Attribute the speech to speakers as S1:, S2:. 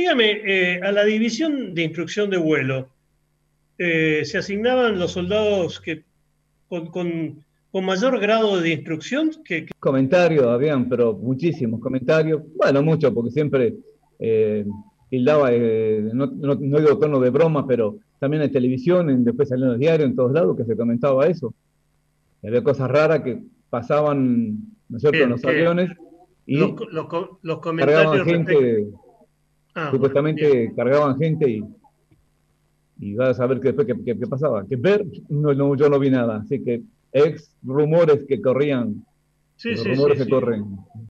S1: dígame, a la división de instrucción de vuelo, ¿se asignaban los soldados con, con- con mayor grado de instrucción
S2: Comentarios habían, pero muchísimos comentarios. Bueno, muchos, porque siempre eh, tildaba, no digo tono de broma, pero también en televisión, después salió en los diarios, en todos lados, que se comentaba eso. Y había cosas raras que pasaban, ¿no es cierto?, en los
S1: que
S2: aviones y
S1: los
S2: cargaban
S1: comentarios respecto...
S2: gente,
S1: Ah, bueno, bien.
S2: supuestamente cargaban gente y vas a saber que después qué pasaba. Que ver, yo no vi nada. Así que rumores que corrían,
S1: Sí,
S2: los
S1: sí, sí,
S2: rumores que
S1: sí.
S2: corren